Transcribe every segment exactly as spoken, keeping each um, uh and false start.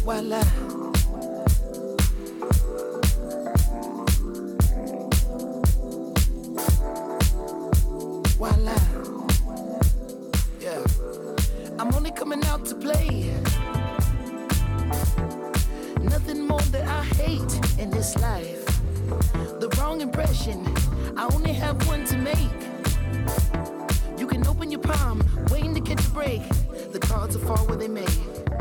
Voila. Voila. Yeah. I'm only coming out to play. Nothing more that I hate in this life. The wrong impression. I only have one to make. You can open your palm, waiting to catch a break. The cards will fall where they may.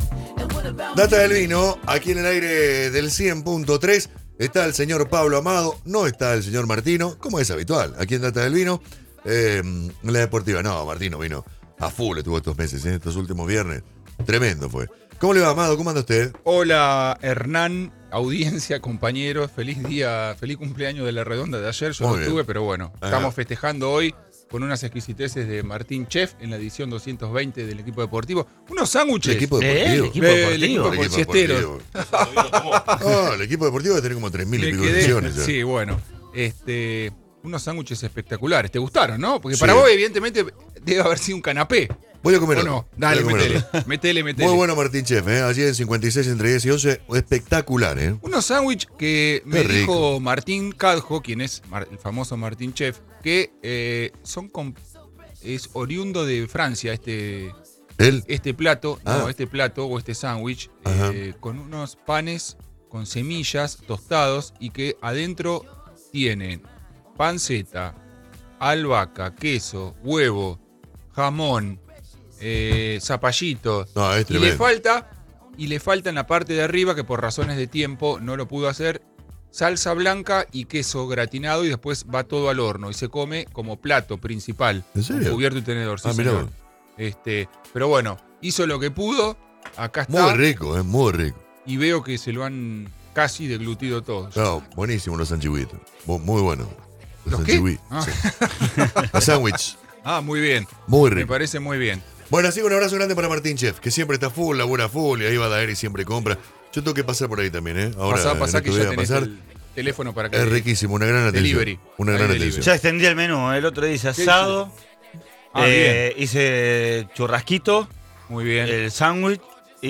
Data del vino, aquí en el aire del cien punto tres está el señor Pablo Amado, no está el señor Martino, como es habitual, aquí en Data del Vino. Eh, en la deportiva, no, Martino vino a full, estuvo estos meses, ¿eh? Estos últimos viernes, tremendo fue. ¿Cómo le va, Amado? ¿Cómo anda usted? Hola, Hernán, audiencia, compañeros, feliz día, feliz cumpleaños de la redonda de ayer, yo Muy no bien. estuve, pero bueno, Ajá. estamos festejando hoy con unas exquisiteces de Martín Chef en la edición doscientos veinte del equipo deportivo. Unos sándwiches. El equipo ¿Eh? deportivo. El equipo Del deportivo. equipo El equipo siesteros. deportivo. No, el equipo deportivo debe tener como tres mil y Me pico quedé- ediciones. ya. Sí, bueno, este, unos sándwiches espectaculares. ¿Te gustaron, no? Porque Sí. para vos, evidentemente, debe haber sido un canapé. Voy a comer ¿O otro. no? Dale, Voy a comer metele, otro. metele, metele. Muy bueno Martín Chef, ¿eh? Allí en cincuenta y seis entre diez y once, espectacular, ¿eh? Unos sándwiches que me Qué dijo rico. Martín Cadjo, quien es Mar- el famoso Martín Chef, que eh, son con- es oriundo de Francia este, Él, este plato, Ah. no, este plato o este sándwich, Ajá. eh, con unos panes con semillas tostados y que adentro tienen panceta, albahaca, queso, huevo, jamón, eh, zapallito. no, es Y le tremendo. falta, y le falta en la parte de arriba, que por razones de tiempo no lo pudo hacer, salsa blanca y queso gratinado y después va todo al horno y se come como plato principal. ¿En serio? Con cubierto y tenedor, sí, Ah, mirá señor. vos. Este, pero bueno, hizo lo que pudo, acá está, Muy rico, es muy rico. y veo que se lo han casi deglutido todo. No, buenísimo los sanchihuitos. Mu- Muy bueno. Los ¿Los qué? sanchihuitos. Ah. Sí. Los sándwiches. Ah, muy bien. Muy Me rico. parece muy bien. Bueno, así que un abrazo grande para Martín Chef, que siempre está full, labura full, y ahí va Daer y siempre compra. Yo tengo que pasar por ahí también, ¿eh? Ahora, Pasá, en pasá que estos ya días tenés pasar. el teléfono para que... Es riquísimo, una gran atención. Delivery. Una Hay gran delivery. atención. Ya extendí el menú. El otro día hice asado. Ah, eh, hice churrasquito, Muy bien, el sándwich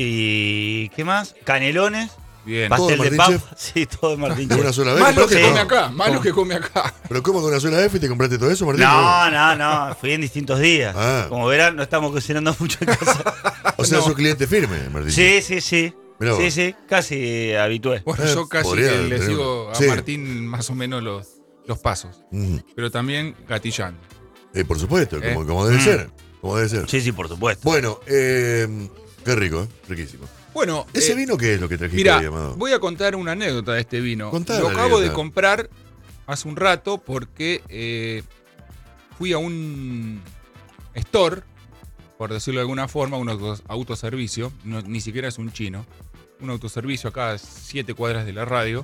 y. ¿Qué más? Canelones, bien. ¿Todo pastel de Martín papa. Chef? Sí, todo de Martín ¿De Chef. una sola vez? Más lo que ¿Compraste come todo? acá, más lo que come acá. ¿Pero cómo de una sola vez y te compraste todo eso, Martín? No, no, no. Fui en distintos días. Ah. Como verán, no estamos cocinando mucho en casa. O sea, No. sos cliente firme, Martín. Sí, sí, sí. Mirá vos. Sí, sí. Casi habitué. Bueno, Eh, yo casi podría que le tener sigo uno. a Sí. Martín más o menos los, los pasos, Mm. pero también gatillando. Eh, por supuesto, como, Eh. como debe Mm. ser. Como debe ser. Sí, sí, por supuesto. Bueno, eh, qué rico, ¿eh? Riquísimo. Bueno, ¿Ese eh, vino qué es lo que trajiste mira, ahí, Amado? voy a contar una anécdota de este vino. Contá Lo la acabo de anécdota. comprar hace un rato porque eh, fui a un store, por decirlo de alguna forma, un autos- autoservicio, no- ni siquiera es un chino, un autoservicio acá a siete cuadras de la radio,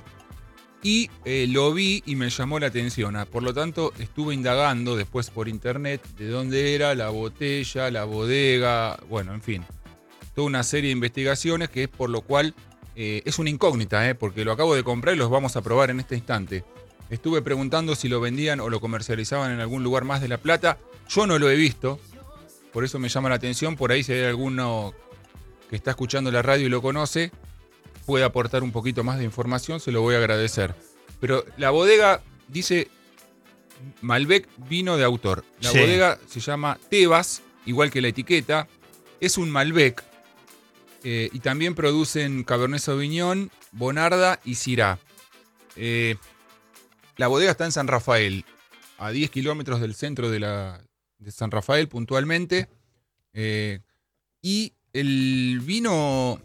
y eh, lo vi y me llamó la atención. Ah, Por lo tanto, estuve indagando después por internet de dónde era la botella, la bodega, bueno, en fin, toda una serie de investigaciones que es por lo cual eh, es una incógnita, eh, porque lo acabo de comprar y los vamos a probar en este instante. Estuve preguntando si lo vendían o lo comercializaban en algún lugar más de La Plata. Yo no lo he visto, por eso me llama la atención. Por ahí si hay alguno que está escuchando la radio y lo conoce, puede aportar un poquito más de información, se lo voy a agradecer. Pero la bodega dice Malbec vino de autor. La Sí. bodega se llama Tebas, igual que la etiqueta. Es un Malbec. eh, y también producen Cabernet Sauvignon, Bonarda y Syrah. Eh, la bodega está en San Rafael, a diez kilómetros del centro de, la, de San Rafael puntualmente. Eh, y el vino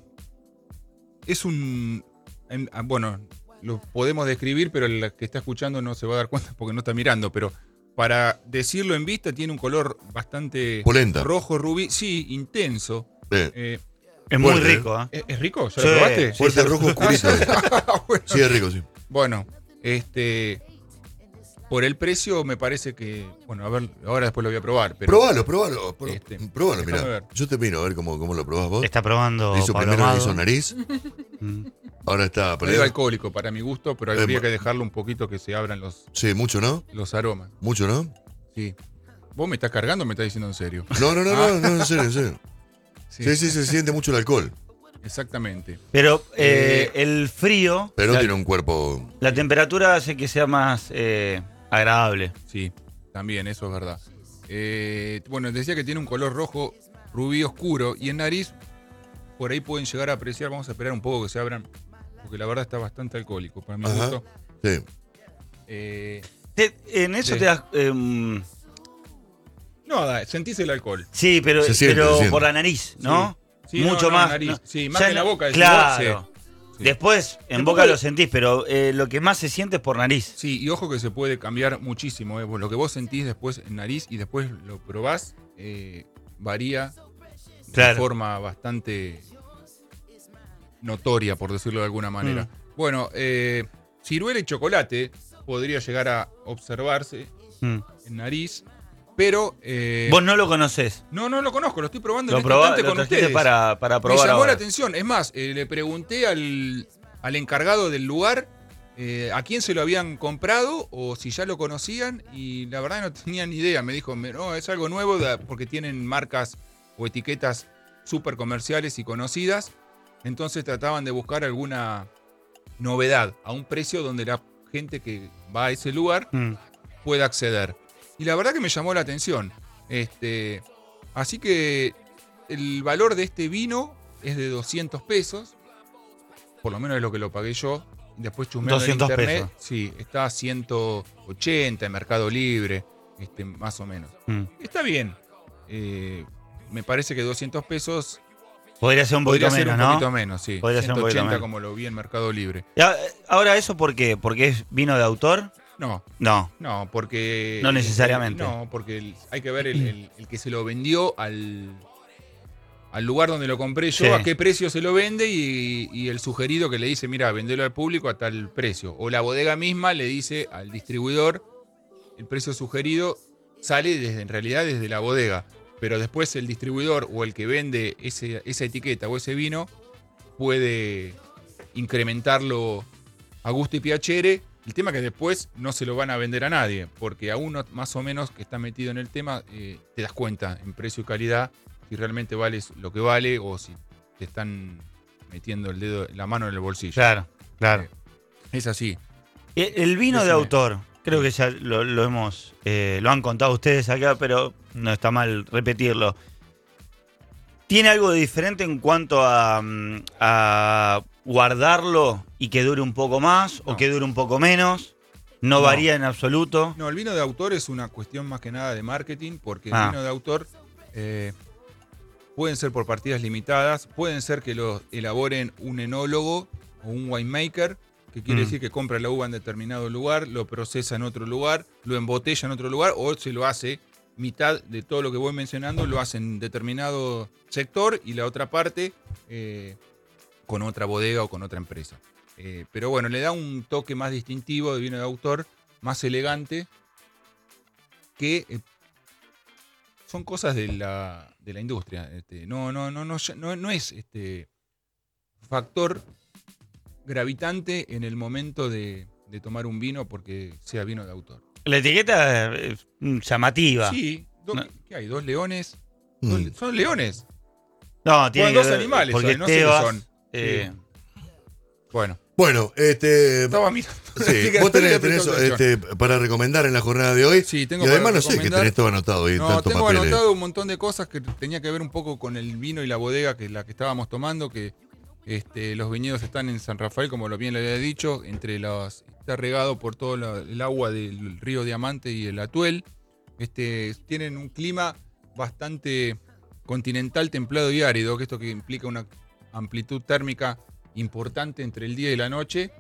es un... en- ah, bueno, lo podemos describir, pero el que está escuchando no se va a dar cuenta porque no está mirando, pero para decirlo en vista tiene un color bastante Polenta. rojo, rubí, sí, intenso. Eh, Eh, Es muy Fuerte, rico, ¿eh? ¿es, es rico? ¿Ya Sí. lo probaste? fuerte rojo oscurito. eh. Bueno, Sí, es rico, sí. bueno, este... Por el precio me parece que... Bueno, a ver, ahora después lo voy a probar. Pero Probalo, probalo. Pro- Este, probalo, déjame mirá. ver. Yo te miro a ver cómo, cómo lo probás vos. Está probando Hizo Pablo primero Amado. hizo nariz, Mm. ahora está medio peleado. alcohólico para mi gusto, pero Eh, habría ma- que dejarlo un poquito que se abran los, Sí, mucho, ¿no? los aromas. Mucho, ¿no? Sí. ¿Vos me estás cargando o me estás diciendo en serio? No, no, no, Ah. no, no, en serio, en serio. Sí, sí, se siente mucho el alcohol. Exactamente. Pero eh, Eh, el frío, Pero la, tiene un cuerpo. la temperatura hace que sea más eh, agradable. Sí, también, eso es verdad. Eh, bueno, decía que tiene un color rojo rubí oscuro y en nariz, por ahí pueden llegar a apreciar, vamos a esperar un poco que se abran, porque la verdad está bastante alcohólico, para mi Ajá. gusto. Sí. Eh, Te- en eso Sí. te das... eh, no, da, sentís el alcohol. sí, pero, Se siente, pero se siente. por la nariz, ¿no? Sí, Mucho no, no, más. nariz. no. Sí, más Ya que en la no- boca, decís Claro. vos, sí. Después, en En boca boca- lo sentís, pero eh, lo que más se siente es por nariz. Sí, y ojo que se puede cambiar muchísimo. ¿eh? Lo que vos sentís después en nariz y después lo probás, eh, varía de Claro. forma bastante notoria, por decirlo de alguna manera. Mm. Bueno, eh, ciruela y chocolate podría llegar a observarse Mm. en nariz, pero... eh, Vos no lo conocés. no, no lo conozco, lo estoy probando Lo, en este probá- instante lo con trajiste ustedes. para, para Me probar llamó ahora. la atención. Es más, eh, le pregunté al, al encargado del lugar eh, a quién se lo habían comprado o si ya lo conocían y la verdad no tenía ni idea. Me dijo, "Me- no, es algo nuevo de- porque tienen marcas o etiquetas súper comerciales y conocidas. Entonces trataban de buscar alguna novedad a un precio donde la gente que va a ese lugar Mm. pueda acceder. Y la verdad que me llamó la atención. Este, así que el valor de este vino es de doscientos pesos. Por lo menos es lo que lo pagué yo. Después chusmeando en doscientos internet. pesos. Sí, está a ciento ochenta en Mercado Libre, este, más o menos. Mm. Está bien. Eh, me parece que doscientos pesos Podría ser un poquito podría ser menos, un ¿no? poquito menos, sí. Podría ser un poquito ciento ochenta menos. como lo vi en Mercado Libre. Y a- Ahora, ¿eso por qué? ¿Porque es vino de autor? No, No. no, porque... No necesariamente. No, porque el- hay que ver el, el- el que se lo vendió al, al lugar donde lo compré yo, Sí. a qué precio se lo vende y, y el sugerido que le dice, mira, vendelo al público a tal precio. O la bodega misma le dice al distribuidor, el precio sugerido sale desde, en realidad desde la bodega. Pero después el distribuidor o el que vende ese, esa etiqueta o ese vino puede incrementarlo a gusto y piacere. El tema es que después no se lo van a vender a nadie, porque a uno más o menos que está metido en el tema, eh, te das cuenta en precio y calidad si realmente vale lo que vale o si te están metiendo el dedo, la mano en el bolsillo. Claro, claro. Eh, Es así. Eh, El vino de Decime. autor, creo que ya lo, lo hemos, eh, lo han contado ustedes acá, pero no está mal repetirlo. ¿Tiene algo de diferente en cuanto a, mm, a guardarlo y que dure un poco más o No. que dure un poco menos? No, No. varía en absoluto. No, el vino de autor es una cuestión más que nada de marketing, porque el Ah. vino de autor eh, pueden ser por partidas limitadas, pueden ser que lo elaboren un enólogo o un winemaker, que quiere Mm. decir que compra la uva en determinado lugar, lo procesa en otro lugar, lo embotella en otro lugar, o se lo hace mitad de todo lo que voy mencionando, lo hace en determinado sector y la otra parte eh, con otra bodega o con otra empresa. Eh, pero bueno, le da un toque más distintivo de vino de autor, más elegante, que eh, son cosas de la, de la industria. Este, no, no, no, no, no, no es este factor gravitante en el momento de, de tomar un vino porque sea vino de autor. La etiqueta es mm, llamativa. Sí, do- No. ¿qué hay? ¿Dos leones? Mm. Dos- Son leones. No, tiene Bueno, que dos ver- animales porque son, no sé qué Tebas, son. eh, Bueno, Bueno, este. estaba mirando. Sí, Así que vos tenés, le tenés, presto atención. este, para recomendar en la jornada de hoy. Sí, tengo y además para no sé que recomendar. tenés todo anotado ahí, No, tantos tengo papeles. anotado un montón de cosas que tenía que ver un poco con el vino y la bodega que la que estábamos tomando, que este, los viñedos están en San Rafael, como lo bien le había dicho, entre los, está regado por todo la- el agua del río Diamante y el Atuel. Este, tienen un clima bastante continental, templado y árido, que esto que implica una amplitud térmica importante entre el día y la noche.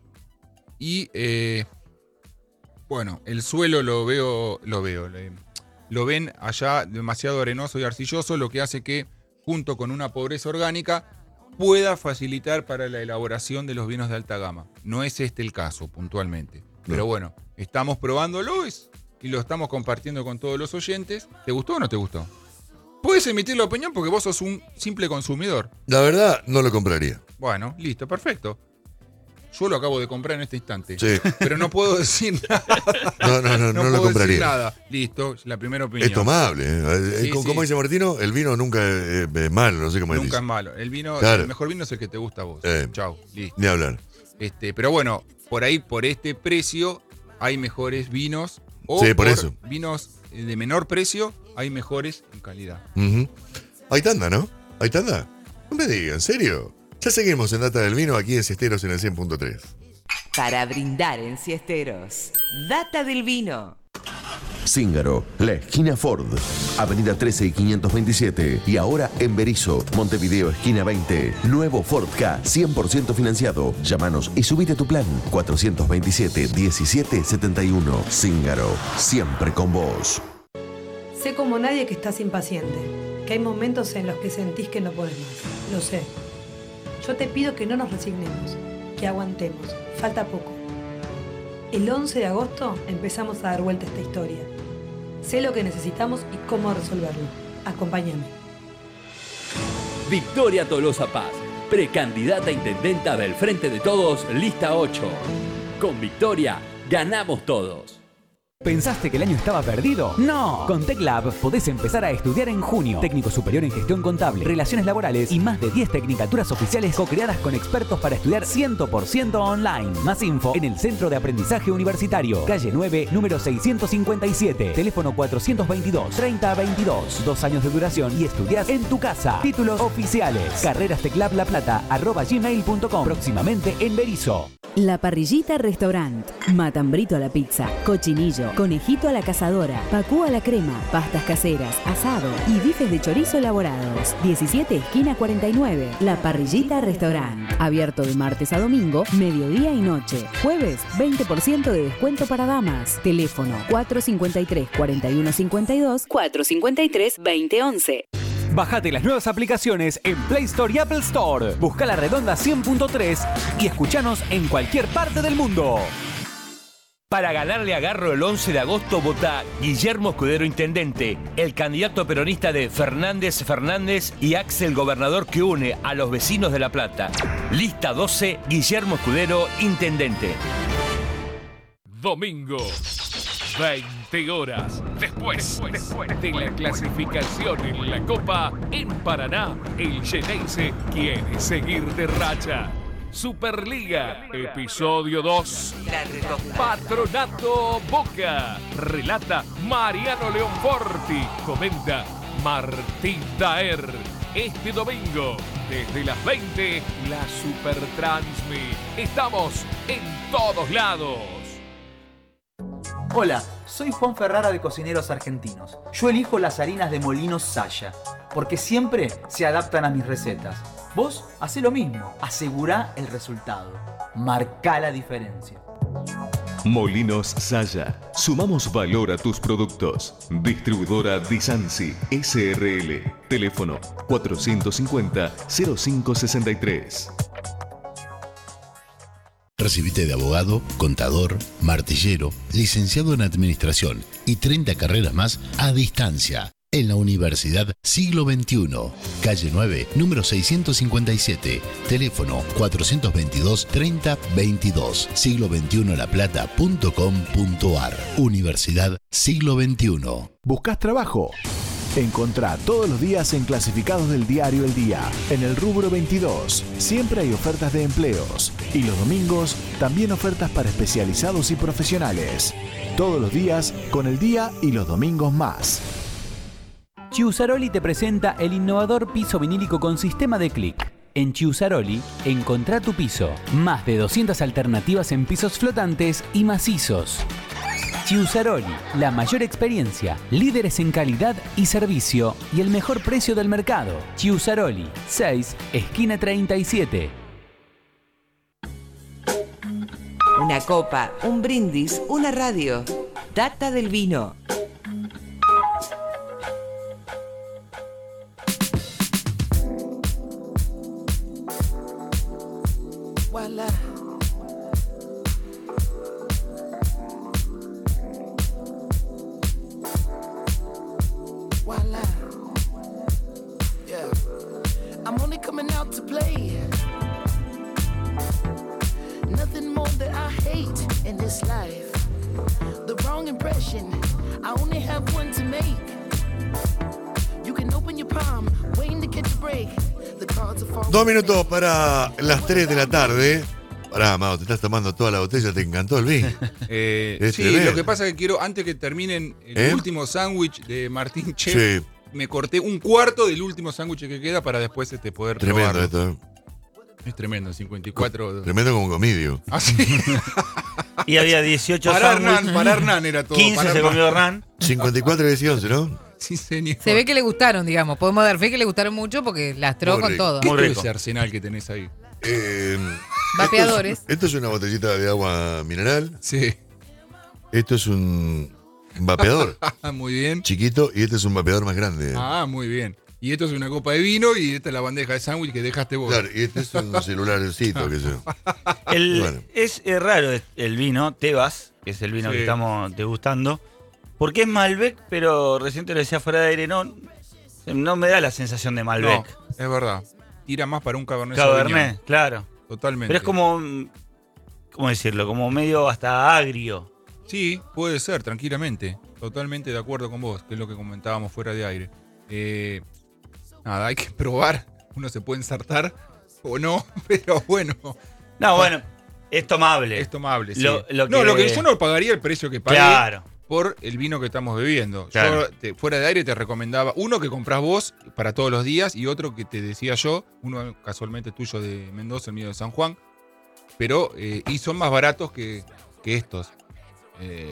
Y eh, bueno, el suelo lo veo, lo veo, le- lo ven allá demasiado arenoso y arcilloso, lo que hace que, junto con una pobreza orgánica, pueda facilitar para la elaboración de los vinos de alta gama. No es este el caso, puntualmente. Pero No. bueno, estamos probándolo es- y lo estamos compartiendo con todos los oyentes. ¿Te gustó o no te gustó? Puedes emitir la opinión porque vos sos un simple consumidor. La verdad, no lo compraría. Bueno, listo, perfecto. Yo lo acabo de comprar en este instante. Sí. Pero no puedo decir nada. No, no, no, no, puedo lo compraría. decir nada. Listo, es la primera opinión. Es tomable. ¿eh? Sí, como, sí. como dice Martino, el vino nunca es, es malo, no sé cómo Nunca dice. es malo. El vino, Claro. el mejor vino es el que te gusta a vos. Eh. Chau, listo. Ni hablar. Este, pero bueno, por ahí, por este precio, hay mejores vinos. O Sí, por eso. Vinos de menor precio, hay mejores en calidad. Uh-huh. Hay tanda, ¿no? ¿Hay tanda? No me digan, ¿en serio? Ya seguimos en Data del Vino aquí en Siesteros en el cien punto tres. Para brindar en Siesteros, Data del Vino. Zíngaro, la esquina Ford, Avenida trece y quinientos veintisiete. Y ahora en Berisso, Montevideo, esquina veinte. Nuevo Ford Ka, cien por ciento financiado. Llámanos y subite tu plan. cuatrocientos veintisiete, diecisiete setenta y uno. Zíngaro, siempre con vos. Sé como nadie que estás impaciente, que hay momentos en los que sentís que no podés más. Lo sé. Yo te pido que no nos resignemos, que aguantemos. Falta poco. El once de agosto empezamos a dar vuelta a esta historia. Sé lo que necesitamos y cómo resolverlo. Acompáñame. Victoria Tolosa Paz, precandidata a intendenta del Frente de Todos, lista ocho. Con Victoria, ganamos todos. ¿Pensaste que el año estaba perdido? ¡No! Con TecLab podés empezar a estudiar en junio. Técnico superior en gestión contable, relaciones laborales y más de diez tecnicaturas oficiales co-creadas con expertos para estudiar cien por ciento online. Más info en el Centro de Aprendizaje Universitario. Calle nueve, número seiscientos cincuenta y siete. Teléfono cuatrocientos veintidós, treinta veintidós. Dos años de duración y estudiás en tu casa. Títulos oficiales. Carreras Teclab La Plata, arroba gmail punto com. Próximamente en Berisso. La Parrillita Restaurant. Matambrito a la pizza, cochinillo, conejito a la cazadora, pacú a la crema, pastas caseras, asado y bifes de chorizo elaborados. diecisiete esquina cuarenta y nueve. La Parrillita Restaurant. Abierto de martes a domingo, mediodía y noche. Jueves, veinte por ciento de descuento para damas. Teléfono cuatro cincuenta y tres, cuarenta y uno cincuenta y dos, cuatro cincuenta y tres, veinte once. Bájate las nuevas aplicaciones en Play Store y Apple Store. Busca La Redonda cien punto tres y escuchanos en cualquier parte del mundo. Para ganarle a Garro el once de agosto, vota Guillermo Escudero Intendente, el candidato peronista de Fernández Fernández y Axel Gobernador que une a los vecinos de La Plata. Lista doce, Guillermo Escudero Intendente. Domingo, veinte horas. Después, después de la clasificación en la Copa, en Paraná, el Xeneize quiere seguir de racha. Superliga, episodio dos. Patronato Boca. Relata Mariano Leonforti. Comenta Martín Daer. Este domingo, desde las veinte, la Super Transmi. Estamos en todos lados. Hola, soy Juan Ferrara de Cocineros Argentinos. Yo elijo las harinas de Molinos Saya, porque siempre se adaptan a mis recetas. Vos hacé lo mismo, asegurá el resultado, marcá la diferencia. Molinos Saya. Sumamos valor a tus productos. Distribuidora Disansi S R L. Teléfono cuatrocientos cincuenta, cero cinco sesenta y tres. Recibite de abogado, contador, martillero, licenciado en administración y treinta carreras más a distancia en la Universidad Siglo veintiuno, calle nueve, número seiscientos cincuenta y siete, teléfono cuatrocientos veintidós, treinta veintidós, siglo veintiuno la plata punto com punto ar. Universidad Siglo veintiuno. ¿Buscas trabajo? Encontrá todos los días en clasificados del diario El Día. En el rubro veintidós, siempre hay ofertas de empleos. Y los domingos, también ofertas para especializados y profesionales. Todos los días, con el día y los domingos más. Chiusaroli te presenta el innovador piso vinílico con sistema de clic. En Chiusaroli, encontrá tu piso. Más de doscientas alternativas en pisos flotantes y macizos. Chiusaroli, la mayor experiencia, líderes en calidad y servicio y el mejor precio del mercado. Chiusaroli, seis, esquina treinta y siete. Una copa, un brindis, una radio. Data del Vino. Voila. Voila. Yeah. I'm only coming out to play. Nothing this life. The wrong impression, I only have one to make. You can open your palm, waiting to catch a break. The cards are falling. Dos minutos para las tres de la tarde. Pará, Amado, te estás tomando toda la botella, te encantó el vino. Eh, Es sí, tremendo. lo que pasa es que quiero, antes que terminen el ¿Eh? último sándwich de Martín Chef, Sí. me corté un cuarto del último sándwich que queda para después este, poder Tremendo probarlo. esto. Es tremendo, cincuenta y cuatro. Tremendo como comidio. Ah, sí. Y había dieciocho Para sándwiches. Hernán, para Hernán era todo. quince para se Hernán. comió Hernán. cincuenta y cuatro, diez y once, ¿no? Sí, señor. Se ve que le gustaron, digamos. Podemos dar fe que le gustaron mucho porque lastró Muy con rico. todo. ¿Qué Muy es rico. ese arsenal que tenés ahí? Eh, Vapeadores. Esto es, esto es una botellita de agua mineral. Sí. Esto es un vapeador Muy bien. chiquito y este es un vapeador más grande. Ah, muy bien. Y esto es una copa de vino y esta es la bandeja de sándwich que dejaste vos. Claro, y este es un celularcito, qué sé yo. El- Bueno. Es, es raro el vino, Tebas, que es el vino Sí. que estamos degustando, porque es Malbec, pero recién te lo decía fuera de aire, no, no me da la sensación de Malbec. No, es verdad. Tira más para un Cabernet Cabernet, Sauvignon. claro. Totalmente. Pero es como, ¿cómo decirlo? Como medio hasta agrio. Sí, puede ser, tranquilamente. Totalmente de acuerdo con vos, que es lo que comentábamos fuera de aire. Eh, nada, hay que probar. Uno se puede ensartar o no, pero bueno. No, bueno, es tomable. Es tomable, sí. Lo- lo No, que- lo que yo no pagaría el precio que pagué Claro. por el vino que estamos bebiendo. Claro. Yo te- fuera de aire te recomendaba uno que comprás vos para todos los días y otro que te decía yo, uno casualmente tuyo de Mendoza, el mío de San Juan, pero eh, y son más baratos que, que estos. Eh,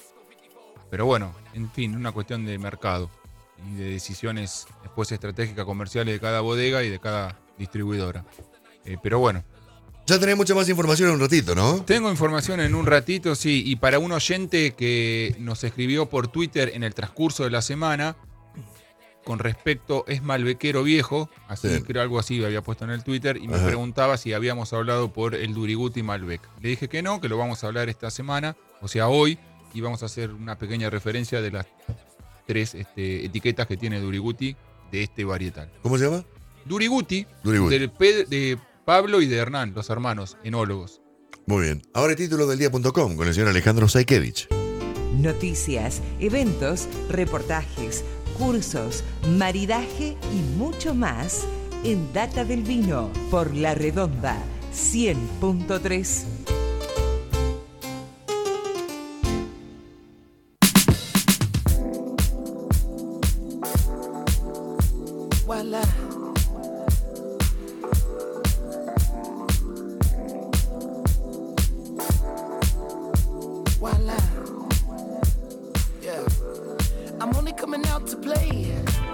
pero bueno, en fin, una cuestión de mercado y de decisiones después estratégicas comerciales de cada bodega y de cada distribuidora. Eh, pero bueno. Ya tenés mucha más información en un ratito, ¿no? Tengo información en un ratito, sí, y para un oyente que nos escribió por Twitter en el transcurso de la semana, con respecto, es malbequero viejo, así Sí. creo algo así había puesto en el Twitter, y me Ajá. preguntaba si habíamos hablado por el Duriguti Malbec. Le dije que no, que lo vamos a hablar esta semana, o sea, hoy, y vamos a hacer una pequeña referencia de las tres este, etiquetas que tiene Duriguti de este varietal. ¿Cómo se llama? Duriguti, Duriguti. del Pe- de Pablo y de Hernán, los hermanos, enólogos. Muy bien. Ahora el título del día punto com con el señor Alejandro Saikevich. Noticias, eventos, reportajes, cursos, maridaje y mucho más en Data del Vino por La Redonda cien punto tres. Voila. Voila. Yeah. I'm only coming out to play.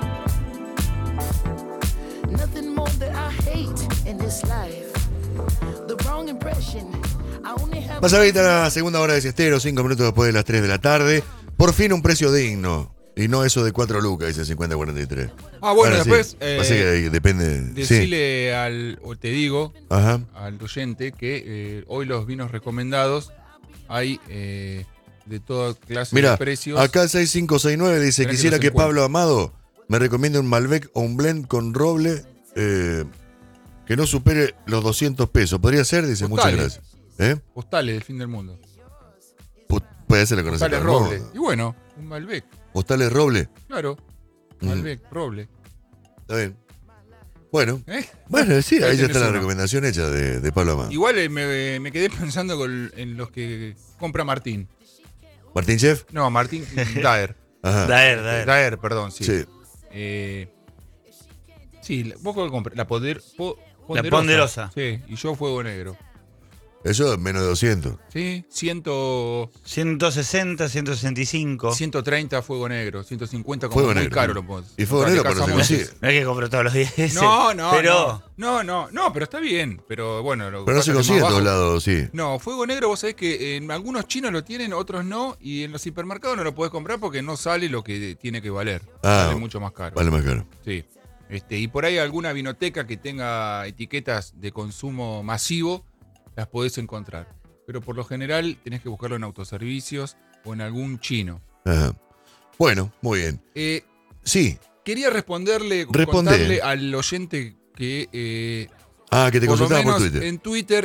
Nothing more that I hate in this life. The wrong impression. I only have. Pasa ahorita la segunda hora de siestero, cinco minutos después de las tres de la tarde. Por fin un precio digno. Y no eso de cuatro lucas, dice cincuenta cuarenta y tres. Ah, bueno, Ahora sí. después, eh, Pasa que depende. Sí. Decile al, o te digo, Ajá. al oyente que eh, hoy los vinos recomendados hay eh, de toda clase Mira, de precios. acá el seis cinco seis nueve dice: Esperá que quisiera los que encuentre. Pablo Amado me recomiende un Malbec o un blend con roble eh, que no supere los doscientos pesos. ¿Podría ser? Dice, muchas Postales. gracias. ¿Eh? Postales del fin del mundo. Pu- Puede ser, le conoce Postales todo el Roble. mundo. Y bueno, un Malbec. Postales roble. Claro. Mm. Malbec, Roble. Está bien. Bueno. ¿Eh? Bueno, sí, ahí ya tenés está la uno. recomendación hecha de, de Pablo Amado. Igual eh, me, me quedé pensando con- en los que compra Martín. ¿Martín Chef? No, Martín Daer. Ajá. Daer, Daer. Daer, perdón, sí. Sí. Eh, sí, la- vos cuál compré, la poder, po- La ponderosa. Sí, y yo Fuego Negro. Eso es menos de doscientos. Sí, ciento, ciento sesenta, ciento sesenta y cinco. ciento treinta Fuego Negro, ciento cincuenta como Fuego muy Negro. caro lo puedo Y Fuego Negro, pero se consigue. No es que compro todos los días ese. No, no, pero no, no, no, no, pero está bien, pero bueno. Lo que Pero no pasa se es que consigue en más todos bajo. lados, sí. No, Fuego Negro vos sabés que en algunos chinos lo tienen, otros no, y en los hipermercados no lo podés comprar porque no sale lo que tiene que valer. Ah, Sale mucho más caro. Vale más caro. Sí. Este, y por ahí alguna vinoteca que tenga etiquetas de consumo masivo, las podés encontrar. Pero por lo general tenés que buscarlo en autoservicios o en algún chino. Ajá. Bueno, muy bien. Eh, Sí. quería responderle, Responde. contarle al oyente que... eh, Ah, que te por lo consultaba por menos Twitter. en Twitter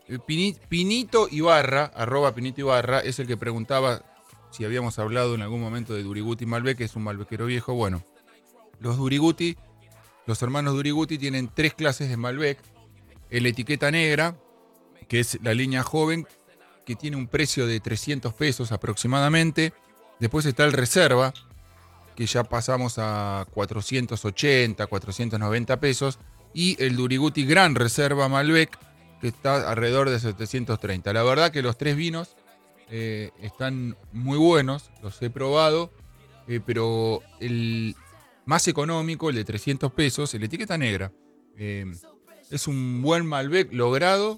Pini- Pinito Ibarra, arroba Pinito Ibarra, es el que preguntaba si habíamos hablado en algún momento de Duriguti Malbec, que es un malbequero viejo. Bueno, los Duriguti, los hermanos Duriguti tienen tres clases de Malbec. El etiqueta negra, que es la línea joven, que tiene un precio de trescientos pesos aproximadamente. Después está el reserva, que ya pasamos a cuatrocientos ochenta, cuatrocientos noventa pesos. Y el Duriguti Gran Reserva Malbec, que está alrededor de setecientos treinta. La verdad que los tres vinos eh, están muy buenos, los he probado, eh, pero el más económico, el de trescientos pesos, el etiqueta negra, eh, es un buen Malbec logrado.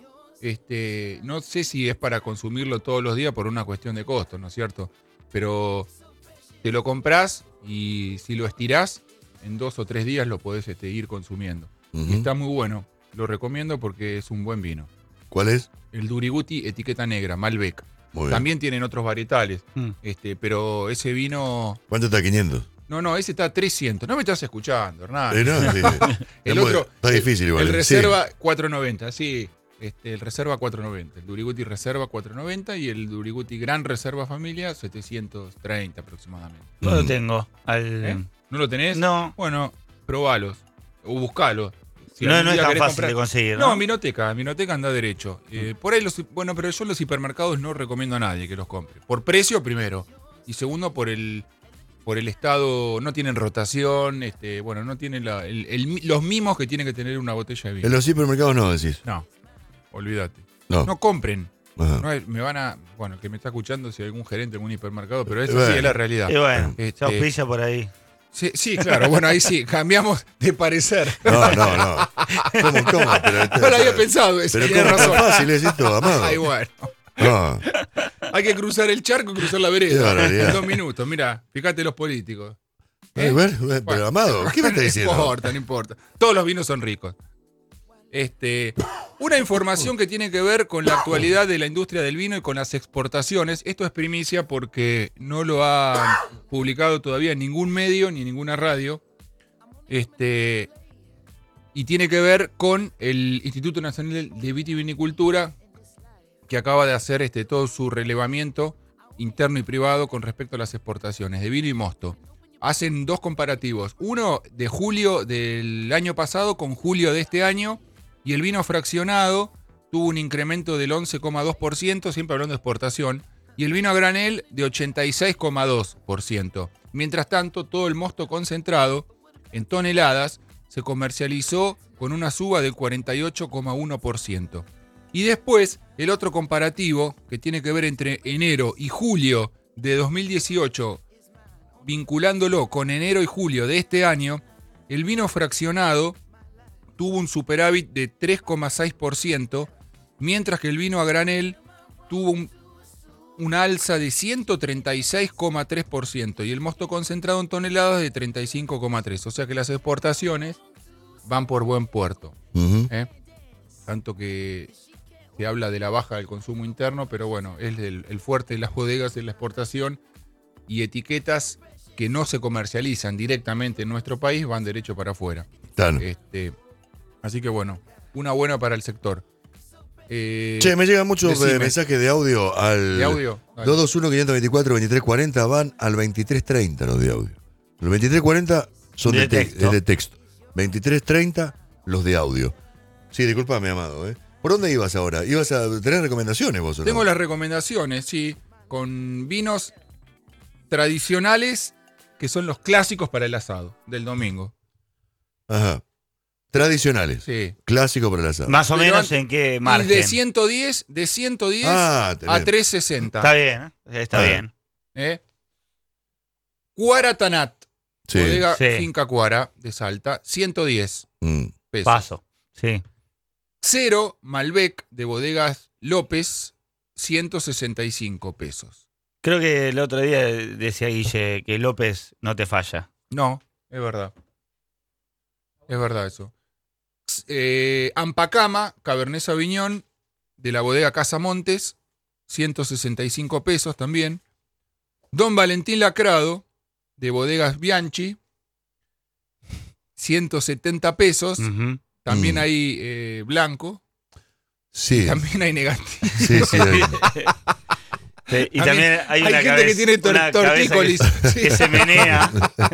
Este, no sé si es para consumirlo todos los días por una cuestión de costo, ¿no es cierto? Pero te lo comprás y si lo estirás, en dos o tres días lo podés este, ir consumiendo. Uh-huh. Y está muy bueno. Lo recomiendo porque es un buen vino. ¿Cuál es? El Duriguti etiqueta negra, Malbec. Muy bien. También tienen otros varietales. Mm. Este, pero ese vino... ¿Cuánto está? ¿quinientos? No, no, ese está a trescientos. No me estás escuchando, Hernán. Eh, no, sí, sí. El Es muy- otro... está difícil igual. El Sí. Reserva cuatrocientos noventa, sí. Este, el Reserva cuatrocientos noventa. El Duriguti Reserva cuatrocientos noventa y el Duriguti Gran Reserva Familia setecientos treinta aproximadamente. No lo tengo. Al... ¿Eh? ¿No lo tenés? No. Bueno, probalos. O buscalos. No, algún no es día tan querés fácil de conseguir, No, ¿no? en Vinoteca. En Vinoteca anda derecho. Eh, por ahí los... Bueno, pero yo en los hipermercados no recomiendo a nadie que los compre. Por precio, primero. Y segundo, por el... Por el estado, no tienen rotación, este, bueno, no tienen la- el- el- los mimos que tiene que tener una botella de vino. En los hipermercados no decís. No, olvídate. No. No compren. Ajá. No es- me van a, bueno, que me está escuchando si hay algún gerente en un hipermercado, pero eso Bueno. sí es la realidad. Y bueno, Este, se auspicia por ahí. Sí, sí, claro, bueno, ahí sí, cambiamos de parecer. No, no, no. ¿Cómo, cómo? Pero, No lo había pensado eso, Pero tenés cómo tan razón. fácil es esto, Amado. Ay, bueno. No. Hay que cruzar el charco y cruzar la Qué vereda. barbaridad. En dos minutos, mira, fíjate los políticos. Ay, bueno, bueno, pero Amado, ¿qué me está diciendo? No importa, no importa. Todos los vinos son ricos. Este, una información que tiene que ver con la actualidad de la industria del vino y con las exportaciones. Esto es primicia porque no lo ha publicado todavía en ningún medio ni en ninguna radio. Este, y tiene que ver con el Instituto Nacional de Vitivinicultura, que acaba de hacer este, todo su relevamiento interno y privado con respecto a las exportaciones de vino y mosto. Hacen dos comparativos, uno de julio del año pasado con julio de este año, y el vino fraccionado tuvo un incremento del once coma dos por ciento, siempre hablando de exportación, y el vino a granel de ochenta y seis coma dos por ciento. Mientras tanto, todo el mosto concentrado en toneladas se comercializó con una suba del cuarenta y ocho coma uno por ciento. Y después, el otro comparativo, que tiene que ver entre enero y julio de dos mil dieciocho, vinculándolo con enero y julio de este año, el vino fraccionado tuvo un superávit de tres coma seis por ciento, mientras que el vino a granel tuvo un, una alza de ciento treinta y seis coma tres por ciento y el mosto concentrado en toneladas de treinta y cinco coma tres por ciento. O sea que las exportaciones van por buen puerto. Ujú. ¿eh? Tanto que se habla de la baja del consumo interno, pero bueno, es el, el fuerte de las bodegas en la exportación, y etiquetas que no se comercializan directamente en nuestro país van derecho para afuera. Claro. Este, así que bueno, una buena para el sector. Eh, Che, me llegan muchos decime. eh, mensajes de audio al De audio, dale. dos dos uno, cinco dos cuatro, dos tres cuatro cero, van al veintitrés treinta los de audio. Los veintitrés cuarenta son de, De te- texto. de texto. veintitrés treinta los de audio. Sí, disculpame, Amado. ¿eh? ¿Por dónde ibas ahora? ¿Ibas a tener recomendaciones vos o no? Tengo las recomendaciones, sí, con vinos tradicionales que son los clásicos para el asado del domingo. Ajá. Tradicionales. Sí. Clásico para el asado. Más o Pero menos an- en qué Y margen. de ciento diez, de ciento diez Ah, tenés. a trescientos sesenta. Está bien, ¿eh? está Ah. bien. ¿Eh? Cuaratanat, Sí. bodega Sí. Finca Cuara de Salta, ciento diez Mm. pesos. Paso. Sí. Cero Malbec de bodegas López, ciento sesenta y cinco pesos. Creo que el otro día decía Guille que López no te falla. No, es verdad. Es verdad eso. Eh, Ampacama, Cabernet Sauvignon, de la bodega Casa Montes, ciento sesenta y cinco pesos también. Don Valentín Lacrado, de bodegas Bianchi, ciento setenta pesos. Ujú. También Mm. hay eh, blanco. Sí. También hay negativos. Sí, sí. hay. Sí, y A también mí- hay hay una gente cabeza, que tiene tor- una cabeza tortícolis. que, Sí. que se menea.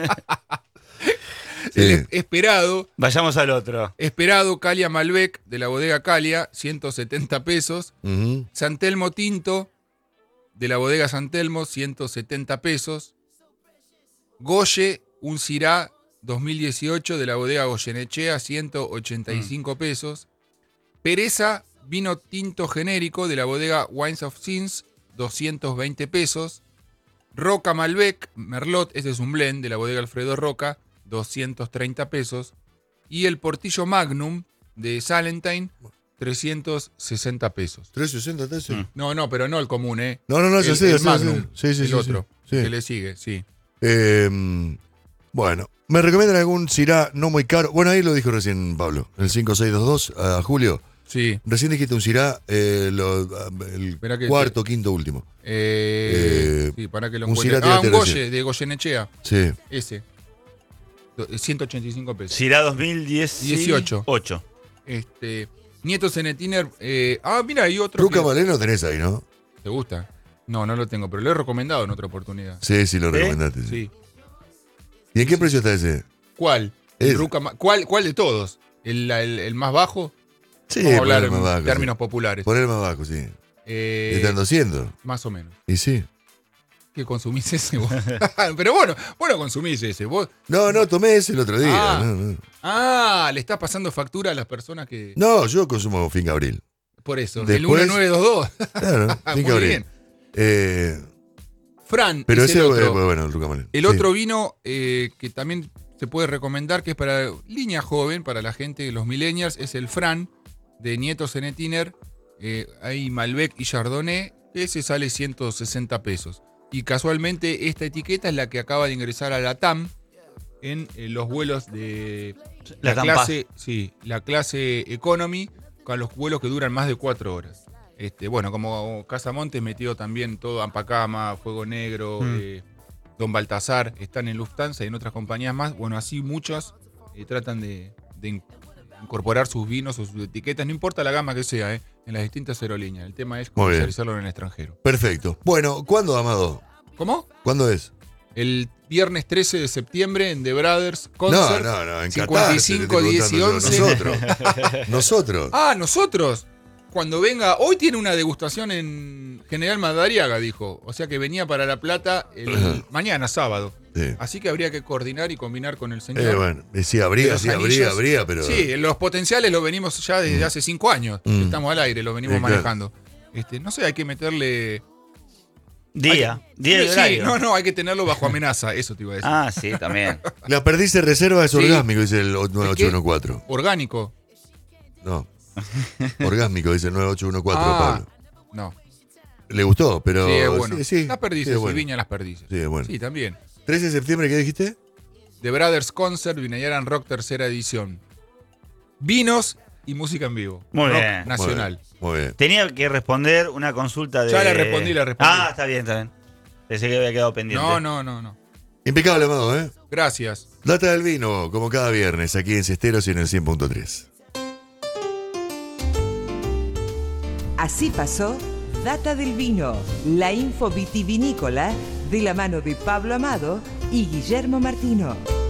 El esperado. Vayamos al otro. Esperado Calia Malbec de la bodega Calia, ciento setenta pesos. Ujú. San Telmo Tinto de la bodega San Telmo, ciento setenta pesos. Goye, un Syrah dos mil dieciocho de la bodega Goyenechea, ciento ochenta y cinco pesos. Pereza, vino tinto genérico de la bodega Wines of Sins, doscientos veinte pesos. Roca Malbec, Merlot, este es un blend de la bodega Alfredo Roca, doscientos treinta pesos. Y el Portillo Magnum de Salentine, trescientos sesenta pesos. ¿trescientos sesenta pesos? No, no, pero no el común, ¿eh? No, no, no, el, yo sé, yo el sé, yo sé. Magnum, Sí, sí, el sí, otro, sí. Sí. que le sigue, sí. Eh, bueno, ¿me recomiendan algún Syrah no muy caro? Bueno, ahí lo dijo recién Pablo, el cinco seis dos dos a Julio. Sí. Recién dijiste un Syrah, eh, lo- el Esperá que cuarto, quinto, último. Eh, Eh, sí, para que lo un encuentre. Syrah, Ah, un tírate Goye recién. de Goyenechea. Sí. Ese. Do- ciento ochenta y cinco pesos. Syrah dos mil dieciocho. dieciocho. Este, Nieto Zenetiner. Eh, ah, mira, hay otro. Ruca que- Maleno tenés ahí, ¿no? ¿Te gusta? No, no lo tengo, pero lo he recomendado en otra oportunidad. Sí, sí, lo ¿Eh? recomendaste. Sí. Sí. ¿Y en qué precio está ese? ¿Cuál? Es- El Ruca Ma- ¿Cuál, ¿Cuál de todos? ¿El, el- el más bajo? Sí, Vamos a hablar poner en más bajo, términos sí. populares. Poner más bajo, sí. Eh, ¿Están doscientos? Más o menos. Y sí. ¿Qué consumís ese vos? Pero bueno, bueno consumís ese. Vos. No, no, tomé ese el otro día. Ah. No, no. Ah, le estás pasando factura a las personas que. No, yo consumo Finca Abril. Por eso. Después- el uno nueve dos dos. Claro, Muy Finca Abril. bien. Eh, Fran, pero es ese el es otro. bueno, el Ruca Maleno. El Sí. otro vino eh, que también se puede recomendar, que es para línea joven, para la gente, los millennials, es el Fran de Nieto Zenetiner. Eh, hay Malbec y Chardonnay. Ese sale ciento sesenta pesos. Y casualmente esta etiqueta es la que acaba de ingresar a la T A M en eh, los vuelos de La la TAM clase, sí, la clase Economy, con los vuelos que duran más de cuatro horas. Este, bueno, como Casamontes metió también todo Ampacama, Fuego Negro, Mm. eh, Don Baltasar, están en Lufthansa y en otras compañías más. Bueno, así muchos eh, tratan de, de in- incorporar sus vinos o sus etiquetas, no importa la gama que sea, eh, en las distintas aerolíneas. El tema es Muy bien. comercializarlo en el extranjero. Perfecto. Bueno, ¿cuándo, Amado? ¿Cómo? ¿Cuándo es? El viernes trece de septiembre en The Brothers No, Concert. no, no, en cincuenta y Qatar, cinco, te estoy diez y preguntando yo. once. Nosotros. Nosotros. Ah, nosotros. Cuando venga, hoy tiene una degustación en General Madariaga, dijo. O sea que venía para La Plata el mañana, sábado. Sí. Así que habría que coordinar y combinar con el señor. Eh, bueno, eh, sí, De habría, los sí, habría, anillos. habría, pero. Sí, los potenciales los venimos ya desde hace cinco años. Mm. Estamos al aire, los venimos Sí, claro. manejando. Este, no sé, hay que meterle. Día. Hay que- Día sí, y sí, horario. no, no, hay que tenerlo bajo amenaza, eso te iba a decir. Ah, sí, también. La perdiz de reserva es Sí. orgásmico, dice el nueve ocho uno cuatro. Orgánico. No. Orgásmico, dice el nueve ocho uno cuatro, Ah, Pablo. no. Le gustó, pero. Sí, es bueno. Sí, sí, las perdices, sí, es bueno. y Viña las perdices. Sí, es bueno. Sí, también. trece de septiembre, ¿qué dijiste? The Brothers Concert, Vinayaran Rock, tercera edición. Vinos y música en vivo. Muy Rock bien. nacional. Muy bien. Tenía que responder una consulta de. Ya la respondí, la respondí. Ah, está bien, está bien. Pensé que había quedado pendiente. No, no, no, no. Impecable, Amado, ¿eh? Gracias. Data del vino, como cada viernes, aquí en Cesteros y en el cien punto tres. Así pasó Data del Vino, la info vitivinícola de la mano de Pablo Amado y Guillermo Martino.